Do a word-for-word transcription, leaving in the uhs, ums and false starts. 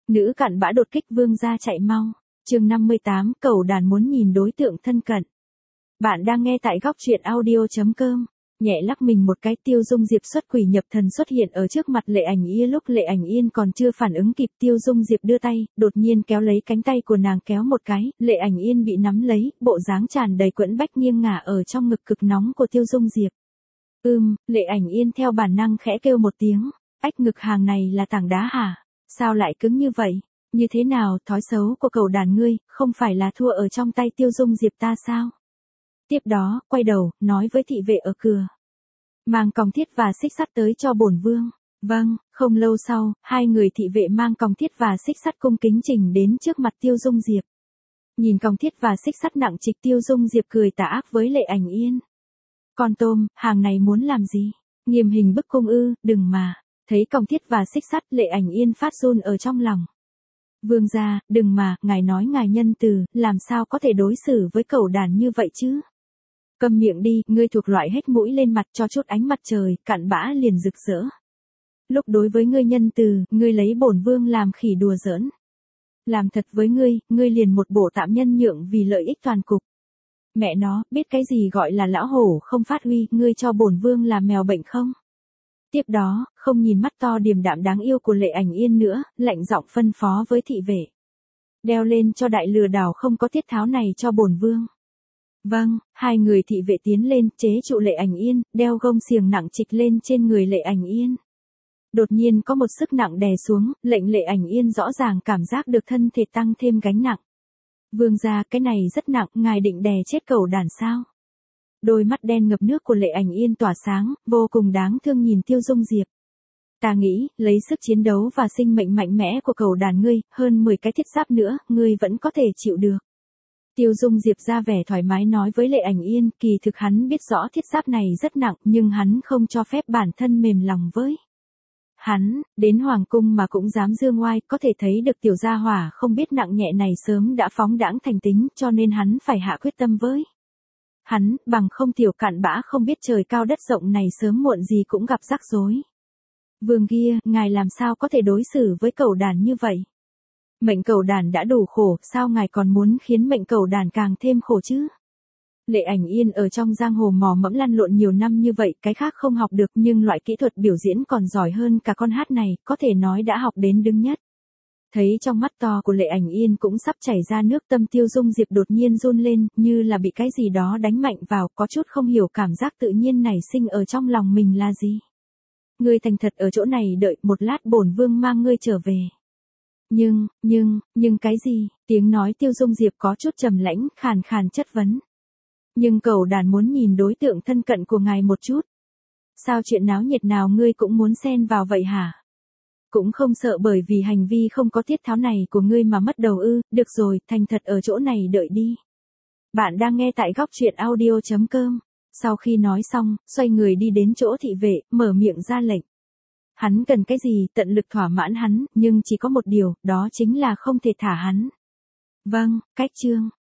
Nữ cặn bã đột kích vương gia chạy mau. Chương năm mươi tám, cẩu đàn muốn nhìn đối tượng thân cận. Bạn đang nghe tại góc truyện audio chấm com. Nhẹ lắc mình một cái, Tiêu Dung Diệp xuất quỷ nhập thần xuất hiện ở trước mặt Lệ Ảnh Yên. Lúc Lệ Ảnh Yên còn chưa phản ứng kịp, Tiêu Dung Diệp đưa tay, đột nhiên kéo lấy cánh tay của nàng kéo một cái, Lệ Ảnh Yên bị nắm lấy, bộ dáng tràn đầy quẫn bách nghiêng ngả ở trong ngực cực nóng của Tiêu Dung Diệp. Ừm, Lệ Ảnh Yên theo bản năng khẽ kêu một tiếng, ách, ngực hàng này là tảng đá hả? Sao lại cứng như vậy? Như thế nào, thói xấu của cẩu đàn ngươi, không phải là thua ở trong tay Tiêu Dung Diệp ta sao? Tiếp đó, quay đầu, nói với thị vệ ở cửa. Mang còng thiết và xích sắt tới cho bổn vương. Vâng, không lâu sau, hai người thị vệ mang còng thiết và xích sắt cung kính trình đến trước mặt Tiêu Dung Diệp. Nhìn còng thiết và xích sắt nặng trịch, Tiêu Dung Diệp cười tà ác với Lệ Ảnh Yên. Con tôm, hàng này muốn làm gì? Nghiêm hình bức cung ư? Đừng mà. Thấy còng thiết và xích sắt, Lệ Ảnh Yên phát run ở trong lòng. Vương gia, đừng mà, ngài nói ngài nhân từ, làm sao có thể đối xử với cẩu đàn như vậy chứ? Câm miệng đi, ngươi thuộc loại hết mũi lên mặt cho chút ánh mặt trời, cặn bã liền rực rỡ. Lúc đối với ngươi nhân từ, ngươi lấy bổn vương làm khỉ đùa giỡn. Làm thật với ngươi, ngươi liền một bộ tạm nhân nhượng vì lợi ích toàn cục. Mẹ nó, biết cái gì gọi là lão hổ không phát huy, ngươi cho bổn vương là mèo bệnh không? Tiếp đó, không nhìn mắt to điềm đạm đáng yêu của Lệ Ảnh Yên nữa, lạnh giọng phân phó với thị vệ. Đeo lên cho đại lừa đảo không có tiết tháo này cho bổn vương. Vâng, hai người thị vệ tiến lên, chế trụ Lệ Ảnh Yên, đeo gông xiềng nặng trịch lên trên người Lệ Ảnh Yên. Đột nhiên có một sức nặng đè xuống, lệnh Lệ Ảnh Yên rõ ràng cảm giác được thân thể tăng thêm gánh nặng. Vương gia, cái này rất nặng, ngài định đè chết cẩu đàn sao? Đôi mắt đen ngập nước của Lệ Ảnh Yên tỏa sáng, vô cùng đáng thương nhìn Tiêu Dung Diệp. Ta nghĩ, lấy sức chiến đấu và sinh mệnh mạnh mẽ của cẩu đàn ngươi, hơn mười cái thiết giáp nữa, ngươi vẫn có thể chịu được. Tiêu Dung Diệp ra vẻ thoải mái nói với Lệ Ảnh Yên, kỳ thực hắn biết rõ thiết giáp này rất nặng, nhưng hắn không cho phép bản thân mềm lòng với. Hắn, đến hoàng cung mà cũng dám dương oai, có thể thấy được tiểu gia hỏa không biết nặng nhẹ này sớm đã phóng đãng thành tính, cho nên hắn phải hạ quyết tâm với. Hắn, bằng không tiểu cặn bã không biết trời cao đất rộng này sớm muộn gì cũng gặp rắc rối. Vương kia, ngài làm sao có thể đối xử với cẩu đàn như vậy? Mệnh cẩu đàn đã đủ khổ, sao ngài còn muốn khiến mệnh cẩu đàn càng thêm khổ chứ? Lệ Ảnh Yên ở trong giang hồ mò mẫm lăn lộn nhiều năm như vậy, cái khác không học được nhưng loại kỹ thuật biểu diễn còn giỏi hơn cả con hát này, có thể nói đã học đến đứng nhất. Thấy trong mắt to của Lệ Ảnh Yên cũng sắp chảy ra nước, tâm Tiêu Dung Diệp đột nhiên run lên, như là bị cái gì đó đánh mạnh vào, có chút không hiểu cảm giác tự nhiên nảy sinh ở trong lòng mình là gì. Ngươi thành thật ở chỗ này đợi, một lát bổn vương mang ngươi trở về. Nhưng, nhưng, nhưng cái gì? Tiếng nói Tiêu Dung Diệp có chút trầm lãnh, khàn khàn chất vấn. Nhưng cẩu đàn muốn nhìn đối tượng thân cận của ngài một chút. Sao chuyện náo nhiệt nào ngươi cũng muốn xen vào vậy hả? Cũng không sợ bởi vì hành vi không có tiết tháo này của ngươi mà mất đầu ư? Được rồi, thành thật ở chỗ này đợi đi. Bạn đang nghe tại góc truyện audio chấm com. Sau khi nói xong, xoay người đi đến chỗ thị vệ, mở miệng ra lệnh. Hắn cần cái gì, tận lực thỏa mãn hắn, nhưng chỉ có một điều, đó chính là không thể thả hắn. Vâng, cách chương.